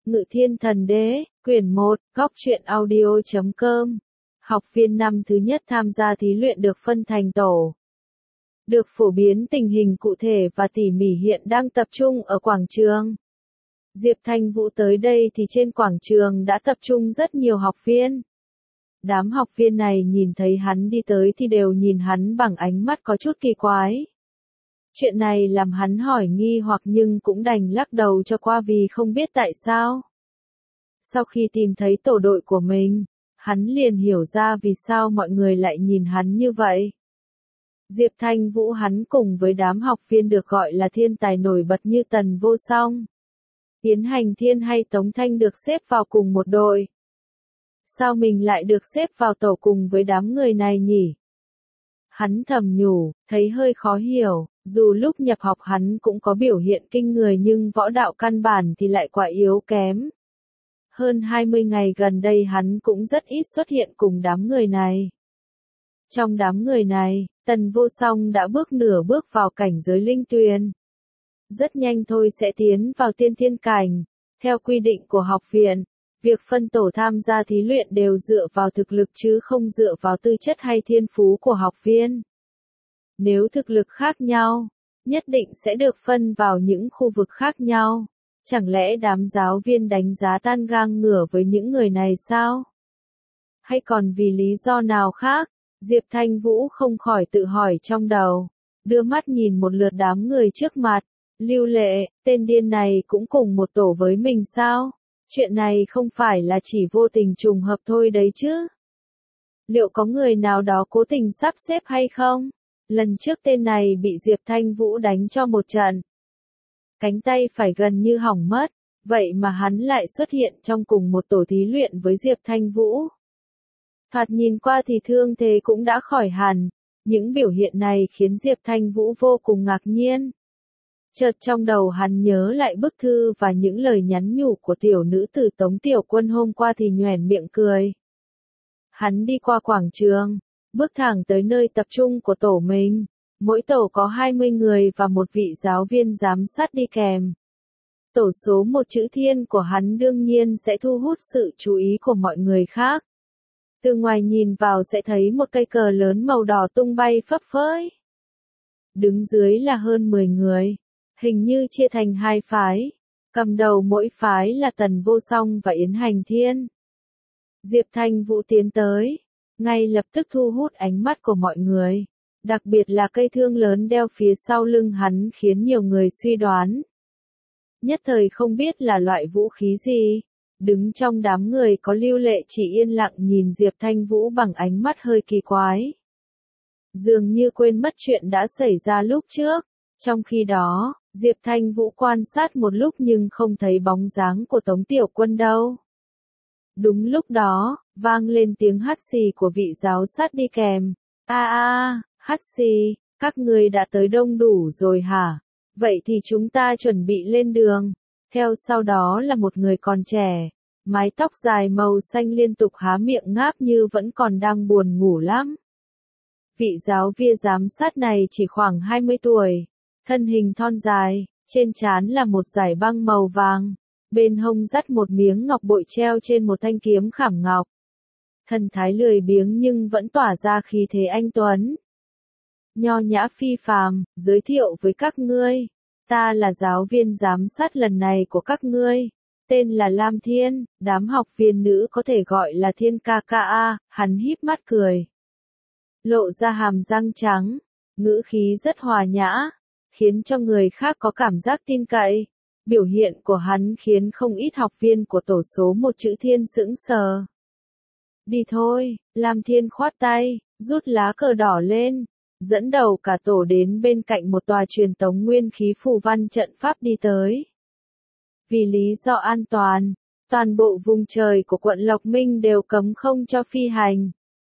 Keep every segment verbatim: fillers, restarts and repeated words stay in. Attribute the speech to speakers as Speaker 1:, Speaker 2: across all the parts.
Speaker 1: Ngự Thiên Thần Đế, quyển một, góc truyện audio chấm com. Học viên năm thứ nhất tham gia thí luyện được phân thành tổ. Được phổ biến tình hình cụ thể và tỉ mỉ hiện đang tập trung ở quảng trường. Diệp Thanh Vũ tới đây thì trên quảng trường đã tập trung rất nhiều học viên. Đám học viên này nhìn thấy hắn đi tới thì đều nhìn hắn bằng ánh mắt có chút kỳ quái. Chuyện này làm hắn hỏi nghi hoặc nhưng cũng đành lắc đầu cho qua vì không biết tại sao. Sau khi tìm thấy tổ đội của mình, hắn liền hiểu ra vì sao mọi người lại nhìn hắn như vậy. Diệp Thanh Vũ hắn cùng với đám học viên được gọi là thiên tài nổi bật như Tần Vô Song, Tiến Hành Thiên hay Tống Thanh được xếp vào cùng một đội. Sao mình lại được xếp vào tổ cùng với đám người này nhỉ? Hắn thầm nhủ, thấy hơi khó hiểu, dù lúc nhập học hắn cũng có biểu hiện kinh người nhưng võ đạo căn bản thì lại quá yếu kém. Hơn hai mươi ngày gần đây hắn cũng rất ít xuất hiện cùng đám người này. Trong đám người này, Tần Vô Song đã bước nửa bước vào cảnh giới linh tuyền. Rất nhanh thôi sẽ tiến vào tiên thiên cảnh. Theo quy định của học viện, việc phân tổ tham gia thí luyện đều dựa vào thực lực chứ không dựa vào tư chất hay thiên phú của học viên. Nếu thực lực khác nhau, nhất định sẽ được phân vào những khu vực khác nhau. Chẳng lẽ đám giáo viên đánh giá tan ngang ngửa với những người này sao? Hay còn vì lý do nào khác? Diệp Thanh Vũ không khỏi tự hỏi trong đầu, đưa mắt nhìn một lượt đám người trước mặt. Lưu Lệ, tên điên này cũng cùng một tổ với mình sao? Chuyện này không phải là chỉ vô tình trùng hợp thôi đấy chứ? Liệu có người nào đó cố tình sắp xếp hay không? Lần trước tên này bị Diệp Thanh Vũ đánh cho một trận. Cánh tay phải gần như hỏng mất, vậy mà hắn lại xuất hiện trong cùng một tổ thí luyện với Diệp Thanh Vũ. Thoạt nhìn qua thì thương thế cũng đã khỏi hẳn, những biểu hiện này khiến Diệp Thanh Vũ vô cùng ngạc nhiên. Chợt trong đầu hắn nhớ lại bức thư và những lời nhắn nhủ của tiểu nữ tử Tống Tiểu Quân hôm qua thì nhoẻn miệng cười. Hắn đi qua quảng trường, bước thẳng tới nơi tập trung của tổ mình. Mỗi tổ có hai mươi người và một vị giáo viên giám sát đi kèm. Tổ số một chữ thiên của hắn đương nhiên sẽ thu hút sự chú ý của mọi người khác. Từ ngoài nhìn vào sẽ thấy một cây cờ lớn màu đỏ tung bay phấp phới. Đứng dưới là hơn mười người, hình như chia thành hai phái. Cầm đầu mỗi phái là Tần Vô Song và Yến Hành Thiên. Diệp Thanh Vũ tiến tới, ngay lập tức thu hút ánh mắt của mọi người. Đặc biệt là cây thương lớn đeo phía sau lưng hắn khiến nhiều người suy đoán. Nhất thời không biết là loại vũ khí gì. Đứng trong đám người có Lưu Lệ chỉ yên lặng nhìn Diệp Thanh Vũ bằng ánh mắt hơi kỳ quái. Dường như quên mất chuyện đã xảy ra lúc trước. Trong khi đó, Diệp Thanh Vũ quan sát một lúc nhưng không thấy bóng dáng của Tống Tiểu Quân đâu. Đúng lúc đó, vang lên tiếng hắt xì của vị giáo sát đi kèm. A a, hắt xì, các người đã tới đông đủ rồi hả? Vậy thì chúng ta chuẩn bị lên đường. Theo sau đó là một người còn trẻ, mái tóc dài màu xanh liên tục há miệng ngáp như vẫn còn đang buồn ngủ lắm. Vị giáo viên giám sát này chỉ khoảng hai mươi tuổi, thân hình thon dài, trên trán là một dải băng màu vàng, bên hông dắt một miếng ngọc bội treo trên một thanh kiếm khảm ngọc. Thần thái lười biếng nhưng vẫn tỏa ra khí thế anh tuấn. Nho nhã phi phàm, giới thiệu với các ngươi, ta là giáo viên giám sát lần này của các ngươi, tên là Lam Thiên, đám học viên nữ có thể gọi là Thiên ca ca a, hắn híp mắt cười. Lộ ra hàm răng trắng, ngữ khí rất hòa nhã, khiến cho người khác có cảm giác tin cậy. Biểu hiện của hắn khiến không ít học viên của tổ số một chữ Thiên sững sờ. Đi thôi, Lam Thiên khoát tay, rút lá cờ đỏ lên, dẫn đầu cả tổ đến bên cạnh một tòa truyền tống nguyên khí phù văn trận pháp đi tới. Vì lý do an toàn, toàn bộ vùng trời của quận Lộc Minh đều cấm không cho phi hành.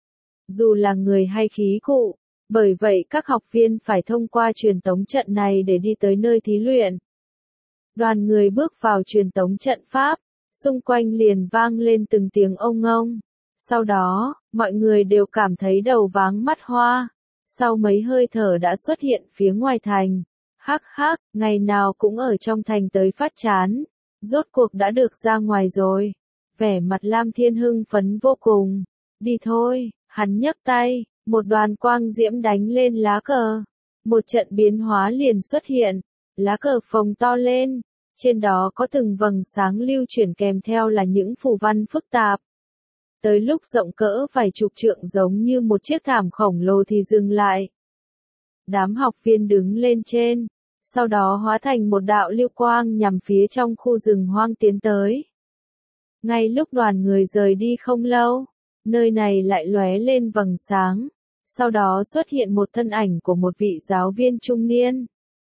Speaker 1: Dù là người hay khí cụ, bởi vậy các học viên phải thông qua truyền tống trận này để đi tới nơi thí luyện. Đoàn người bước vào truyền tống trận pháp, xung quanh liền vang lên từng tiếng ông ông. Sau đó, mọi người đều cảm thấy đầu váng mắt hoa. Sau mấy hơi thở đã xuất hiện phía ngoài thành. Hắc hắc, ngày nào cũng ở trong thành tới phát chán. Rốt cuộc đã được ra ngoài rồi. Vẻ mặt Lam Thiên hưng phấn vô cùng. Đi thôi, hắn nhấc tay, một đoàn quang diễm đánh lên lá cờ. Một trận biến hóa liền xuất hiện, lá cờ phồng to lên, trên đó có từng vầng sáng lưu chuyển kèm theo là những phù văn phức tạp. Tới lúc rộng cỡ vài chục trượng giống như một chiếc thảm khổng lồ thì dừng lại. Đám học viên đứng lên trên, sau đó hóa thành một đạo lưu quang nhằm phía trong khu rừng hoang tiến tới. Ngay lúc đoàn người rời đi không lâu, nơi này lại lóe lên vầng sáng, sau đó xuất hiện một thân ảnh của một vị giáo viên trung niên.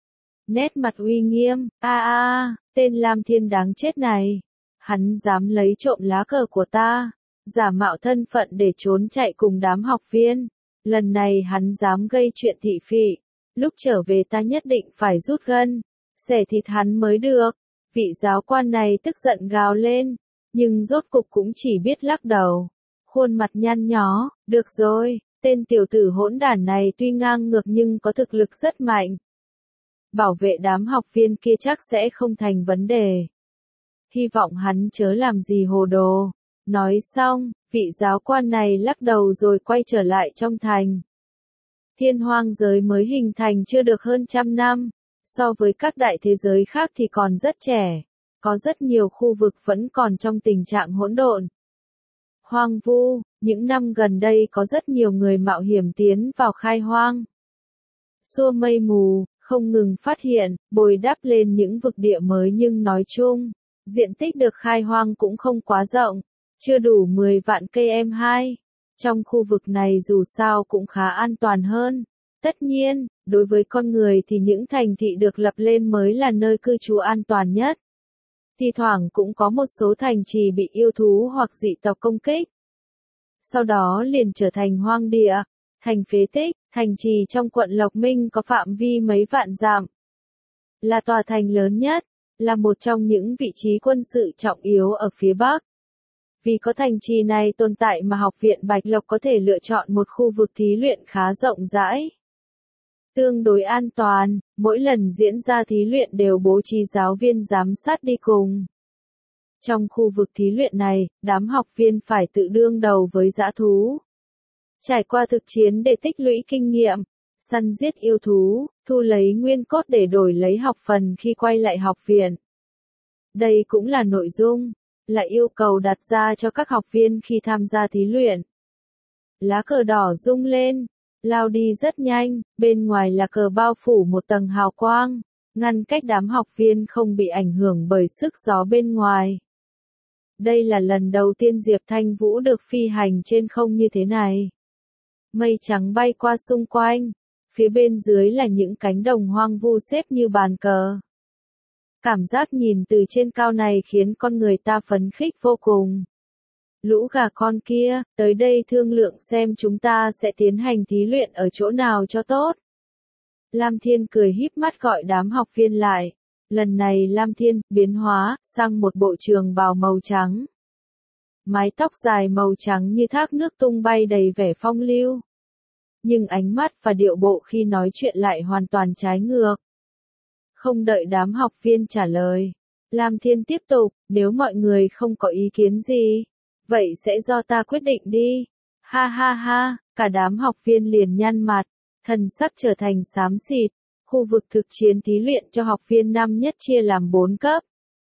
Speaker 1: Nét mặt uy nghiêm, a a, tên Lam Thiên đáng chết này, hắn dám lấy trộm lá cờ của ta, giả mạo thân phận để trốn chạy cùng đám học viên, lần này hắn dám gây chuyện thị phỉ, lúc trở về ta nhất định phải rút gân, xẻ thịt hắn mới được. Vị giáo quan này tức giận gào lên, nhưng rốt cục cũng chỉ biết lắc đầu, khuôn mặt nhăn nhó, được rồi, tên tiểu tử hỗn đản này tuy ngang ngược nhưng có thực lực rất mạnh. Bảo vệ đám học viên kia chắc sẽ không thành vấn đề. Hy vọng hắn chớ làm gì hồ đồ. Nói xong, vị giáo quan này lắc đầu rồi quay trở lại trong thành. Thiên hoang giới mới hình thành chưa được hơn trăm năm, so với các đại thế giới khác thì còn rất trẻ, có rất nhiều khu vực vẫn còn trong tình trạng hỗn độn. Hoang vu, những năm gần đây có rất nhiều người mạo hiểm tiến vào khai hoang. Xua mây mù, không ngừng phát hiện, bồi đắp lên những vực địa mới nhưng nói chung, diện tích được khai hoang cũng không quá rộng, chưa đủ mười vạn cây em hai. Trong khu vực này dù sao cũng khá an toàn hơn. Tất nhiên, đối với con người thì những thành thị được lập lên mới là nơi cư trú an toàn nhất. Thì thoảng cũng có một số thành trì bị yêu thú hoặc dị tộc công kích. Sau đó liền trở thành hoang địa, thành phế tích, thành trì trong quận Lộc Minh có phạm vi mấy vạn dặm. Là tòa thành lớn nhất, là một trong những vị trí quân sự trọng yếu ở phía Bắc. Vì có thành trì này tồn tại mà Học viện Bạch Lộc có thể lựa chọn một khu vực thí luyện khá rộng rãi. Tương đối an toàn, mỗi lần diễn ra thí luyện đều bố trí giáo viên giám sát đi cùng. Trong khu vực thí luyện này, đám học viên phải tự đương đầu với dã thú. Trải qua thực chiến để tích lũy kinh nghiệm, săn giết yêu thú, thu lấy nguyên cốt để đổi lấy học phần khi quay lại học viện. Đây cũng là nội dung, là yêu cầu đặt ra cho các học viên khi tham gia thí luyện. Lá cờ đỏ rung lên, lao đi rất nhanh, bên ngoài là cờ bao phủ một tầng hào quang, ngăn cách đám học viên không bị ảnh hưởng bởi sức gió bên ngoài. Đây là lần đầu tiên Diệp Thanh Vũ được phi hành trên không như thế này. Mây trắng bay qua xung quanh, phía bên dưới là những cánh đồng hoang vu xếp như bàn cờ. Cảm giác nhìn từ trên cao này khiến con người ta phấn khích vô cùng. Lũ gà con kia, tới đây thương lượng xem chúng ta sẽ tiến hành thí luyện ở chỗ nào cho tốt. Lam Thiên cười híp mắt gọi đám học viên lại. Lần này Lam Thiên biến hóa sang một bộ trường bào màu trắng. Mái tóc dài màu trắng như thác nước tung bay đầy vẻ phong lưu. Nhưng ánh mắt và điệu bộ khi nói chuyện lại hoàn toàn trái ngược. Không đợi đám học viên trả lời, Lam Thiên tiếp tục, nếu mọi người không có ý kiến gì, vậy sẽ do ta quyết định đi. Ha ha ha, cả đám học viên liền nhăn mặt, thần sắc trở thành xám xịt. Khu vực thực chiến thí luyện cho học viên năm nhất chia làm bốn cấp.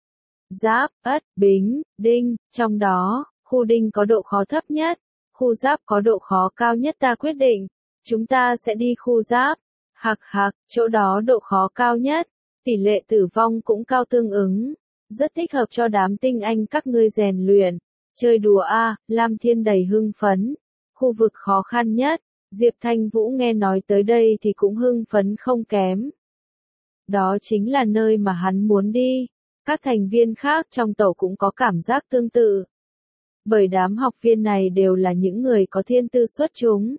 Speaker 1: Giáp, Ất, Bính, Đinh, trong đó, khu Đinh có độ khó thấp nhất, khu Giáp có độ khó cao nhất ta quyết định. Chúng ta sẽ đi khu Giáp. Hạc hạc, chỗ đó độ khó cao nhất, tỷ lệ tử vong cũng cao tương ứng. Rất thích hợp cho đám tinh anh các ngươi rèn luyện. Chơi đùa a, à, Lam Thiên đầy hưng phấn. Khu vực khó khăn nhất. Diệp Thanh Vũ nghe nói tới đây thì cũng hưng phấn không kém. Đó chính là nơi mà hắn muốn đi. Các thành viên khác trong tổ cũng có cảm giác tương tự. Bởi đám học viên này đều là những người có thiên tư xuất chúng.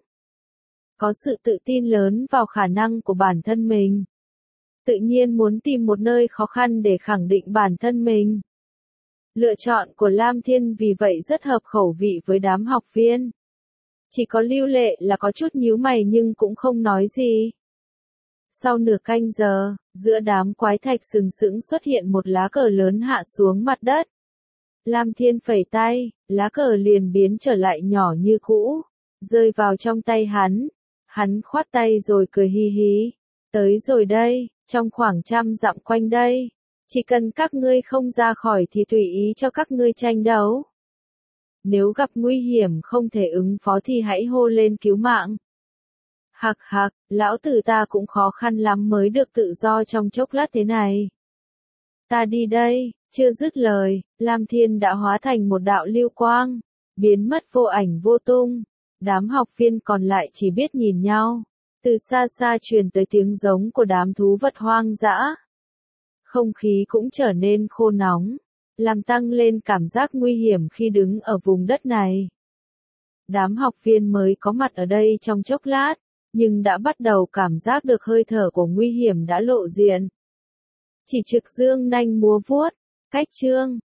Speaker 1: Có sự tự tin lớn vào khả năng của bản thân mình. Tự nhiên muốn tìm một nơi khó khăn để khẳng định bản thân mình. Lựa chọn của Lam Thiên vì vậy rất hợp khẩu vị với đám học viên. Chỉ có Lưu Lệ là có chút nhíu mày nhưng cũng không nói gì. Sau nửa canh giờ, giữa đám quái thạch sừng sững xuất hiện một lá cờ lớn hạ xuống mặt đất. Lam Thiên phẩy tay, lá cờ liền biến trở lại nhỏ như cũ, rơi vào trong tay hắn. Hắn khoát tay rồi cười hi hí. Tới rồi đây, trong khoảng trăm dặm quanh đây. Chỉ cần các ngươi không ra khỏi thì tùy ý cho các ngươi tranh đấu. Nếu gặp nguy hiểm không thể ứng phó thì hãy hô lên cứu mạng. Hạc hạc, lão tử ta cũng khó khăn lắm mới được tự do trong chốc lát thế này. Ta đi đây, chưa dứt lời, Lam Thiên đã hóa thành một đạo lưu quang, biến mất vô ảnh vô tung. Đám học viên còn lại chỉ biết nhìn nhau. Từ xa xa truyền tới tiếng giống của đám thú vật hoang dã. Không khí cũng trở nên khô nóng, làm tăng lên cảm giác nguy hiểm khi đứng ở vùng đất này. Đám học viên mới có mặt ở đây trong chốc lát, nhưng đã bắt đầu cảm giác được hơi thở của nguy hiểm đã lộ diện. Chỉ trực dương nanh múa vuốt, cách chương.